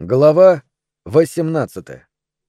Глава 18.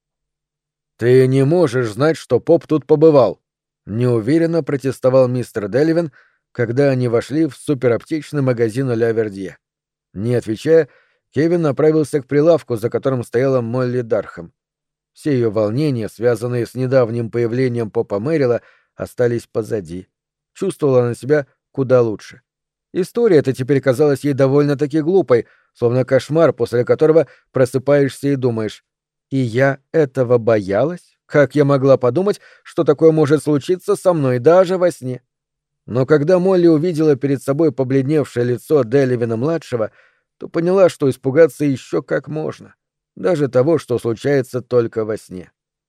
«Ты не можешь знать, что поп тут побывал», — неуверенно протестовал мистер Деливин, когда они вошли в супераптечный магазин Ля Вердье. Не отвечая, Кевин направился к прилавку, за которым стояла Молли Дархэм. Все ее волнения, связанные с недавним появлением попа Мэрила, остались позади. Чувствовала она себя куда лучше. История эта теперь казалась ей довольно-таки глупой, словно кошмар, после которого просыпаешься и думаешь: «И я этого боялась? Как я могла подумать, что такое может случиться со мной даже во сне?» Но когда Молли увидела перед собой побледневшее лицо Деливина-младшего, то поняла, что испугаться еще как можно, даже того, что случается только во сне.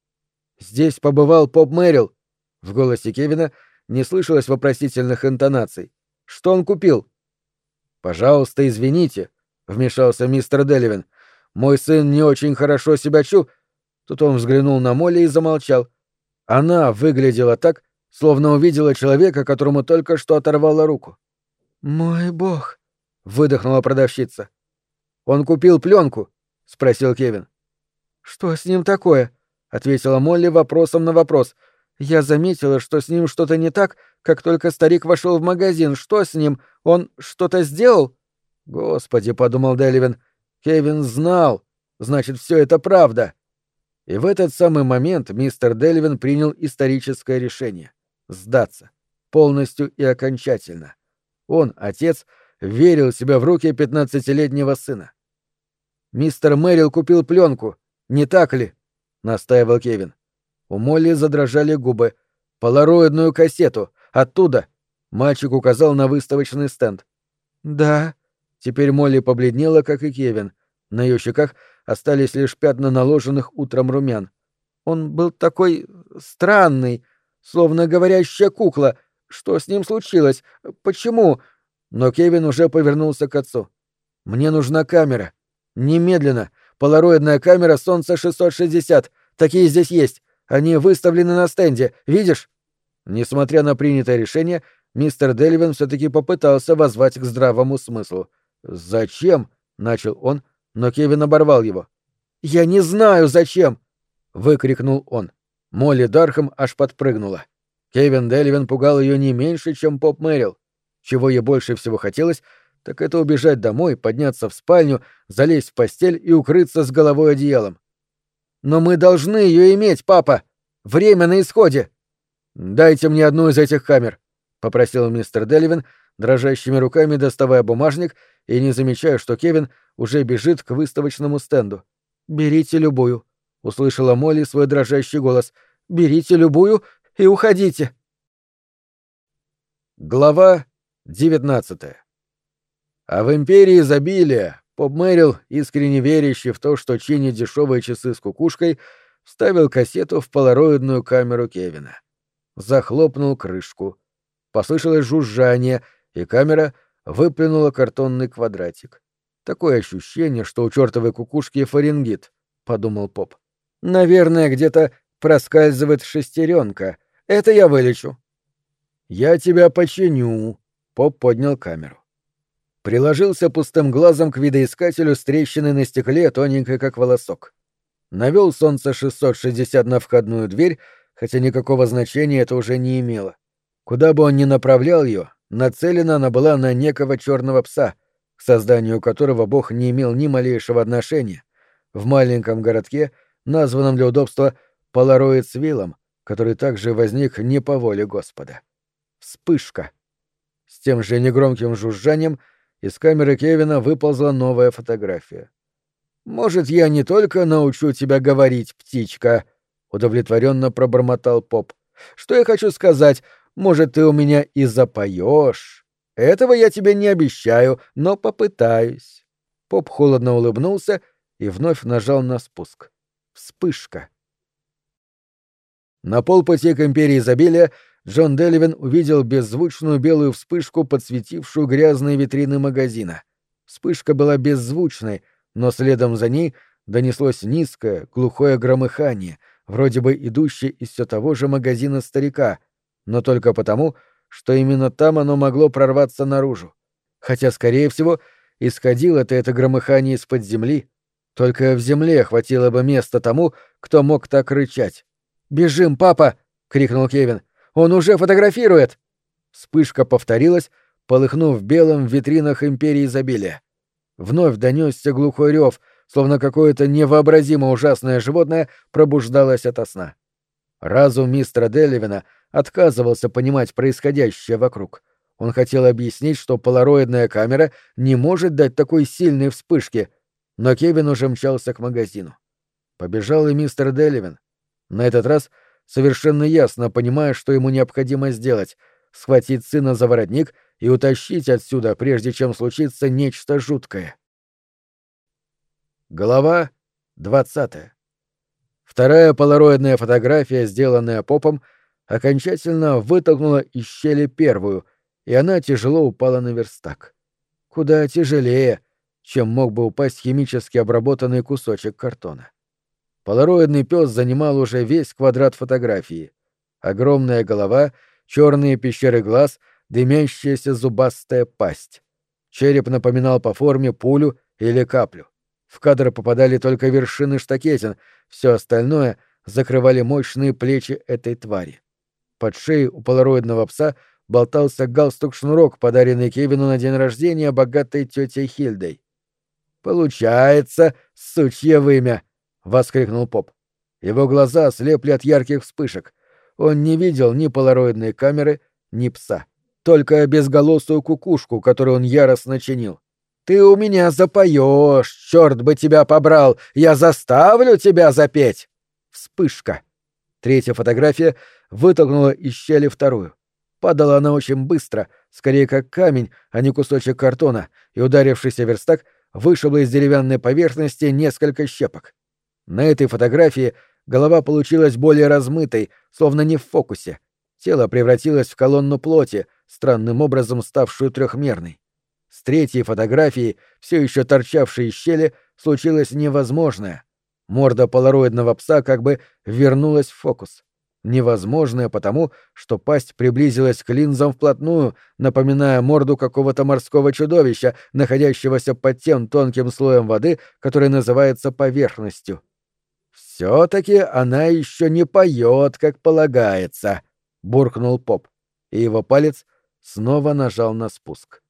«Здесь побывал поп Мэрил», — в голосе Кевина не слышалось вопросительных интонаций. «Что он купил?» «Пожалуйста, извините», — вмешался мистер Деливин. «Мой сын не очень хорошо себя Тут он взглянул на Молли и замолчал. Она выглядела так, словно увидела человека, которому только что оторвала руку. «Мой бог», — выдохнула продавщица. «Он купил пленку?» — спросил Кевин. «Что с ним такое?» — ответила Молли вопросом на вопрос. «Я заметила, что с ним что-то не так, как только старик вошел в магазин. Что с ним? Он что-то сделал?» «Господи», — подумал Деливин, — «Кевин знал. Значит, все это правда». И в этот самый момент мистер Деливин принял историческое решение — сдаться. Полностью и окончательно. Он, отец, верил себя в руки 15-летнего сына. «Мистер Мэрил купил пленку, не так ли?» — настаивал Кевин. У Молли задрожали губы. «Полароидную кассету. Оттуда!» — мальчик указал на выставочный стенд. «Да». Теперь Молли побледнела, как и Кевин. На ее щеках остались лишь пятна наложенных утром румян. Он был такой странный, словно говорящая кукла. Что с ним случилось? Почему? Но Кевин уже повернулся к отцу. «Мне нужна камера. Немедленно. Полароидная камера Солнца 660. Такие здесь есть. Они выставлены на стенде. Видишь?» Несмотря на принятое решение, мистер Деливин все-таки попытался воззвать к здравому смыслу. «Зачем?» — начал он, но Кевин оборвал его. «Я не знаю, зачем!» — выкрикнул он. Молли Дархэм аж подпрыгнула. Кевин Деливин пугал ее не меньше, чем поп Мэрил. Чего ей больше всего хотелось, так это убежать домой, подняться в спальню, залезть в постель и укрыться с головой одеялом. «Но мы должны ее иметь, папа! Время на исходе!» «Дайте мне одну из этих камер», — попросил мистер Деливин, дрожащими руками доставая бумажник и не замечая, что Кевин уже бежит к выставочному стенду. «Берите любую», — услышала Молли свой дрожащий голос. «Берите любую и уходите». Глава 19. А в империи изобилия поп Мэрил, искренне верящий в то, что чинит дешевые часы с кукушкой, вставил кассету в полароидную камеру Кевина. Захлопнул крышку. Послышалось жужжание, и камера выплюнула картонный квадратик. «Такое ощущение, что у чертовой кукушки фарингит», — подумал поп. «Наверное, где-то проскальзывает шестеренка. Это я вылечу». «Я тебя починю», — поп поднял камеру. Приложился пустым глазом к видоискателю с трещиной на стекле, тоненькой как волосок. Навел Солнце 660 на входную дверь, хотя никакого значения это уже не имело. Куда бы он ни направлял ее, нацелена она была на некого черного пса, к созданию которого бог не имел ни малейшего отношения, в маленьком городке, названном для удобства Полароидсвиллом, который также возник не по воле Господа. Вспышка. С тем же негромким жужжанием из камеры Кевина выползла новая фотография. «Может, я не только научу тебя говорить, птичка», — удовлетворенно пробормотал поп. «Что я хочу сказать? Может, ты у меня и запоешь. Этого я тебе не обещаю, но попытаюсь». Поп холодно улыбнулся и вновь нажал на спуск. Вспышка. На полпути к империи изобилия Джон Деливин увидел беззвучную белую вспышку, подсветившую грязные витрины магазина. Вспышка была беззвучной, но следом за ней донеслось низкое, глухое громыхание, вроде бы идущее из все того же магазина старика, но только потому, что именно там оно могло прорваться наружу. Хотя, скорее всего, исходило-то это громыхание из-под земли. Только в земле хватило бы места тому, кто мог так рычать. «Бежим, папа!» — крикнул Кевин. «Он уже фотографирует!» Вспышка повторилась, полыхнув белым в витринах Империи изобилия. Вновь донесся глухой рев, словно какое-то невообразимо ужасное животное пробуждалось ото сна. Разум мистера Делливина отказывался понимать происходящее вокруг. Он хотел объяснить, что полароидная камера не может дать такой сильной вспышки, но Кевин уже мчался к магазину. Побежал и мистер Делливин. На этот раз совершенно ясно понимая, что ему необходимо сделать — схватить сына за воротник и утащить отсюда, прежде чем случится нечто жуткое. Глава 20. Вторая полароидная фотография, сделанная Попом, окончательно вытолкнула из щели первую, и она тяжело упала на верстак. Куда тяжелее, чем мог бы упасть химически обработанный кусочек картона. Полароидный пес занимал уже весь квадрат фотографии. Огромная голова, черные пещеры глаз, дымящаяся зубастая пасть. Череп напоминал по форме пулю или каплю. В кадр попадали только вершины штакетин, все остальное закрывали мощные плечи этой твари. Под шеей у полароидного пса болтался галстук-шнурок, подаренный Кевину на день рождения богатой тетей Хильдой. «Получается, сучье вымя!» — воскликнул Поп. Его глаза ослепли от ярких вспышек. Он не видел ни полароидной камеры, ни пса. Только безголосую кукушку, которую он яростно чинил. «Ты у меня запоешь, черт бы тебя побрал! Я заставлю тебя запеть!» Вспышка. Третья фотография вытолкнула из щели вторую. Падала она очень быстро, скорее как камень, а не кусочек картона, и ударившийся верстак вышибло из деревянной поверхности несколько щепок. На этой фотографии голова получилась более размытой, словно не в фокусе. Тело превратилось в колонну плоти, странным образом ставшую трехмерной. С третьей фотографией, все еще торчавшей из щели, случилось невозможное. Морда полароидного пса как бы вернулась в фокус. Невозможное потому, что пасть приблизилась к линзам вплотную, напоминая морду какого-то морского чудовища, находящегося под тем тонким слоем воды, который называется поверхностью. «Все-таки она еще не поет, как полагается», — буркнул Поп, и его палец снова нажал на спуск.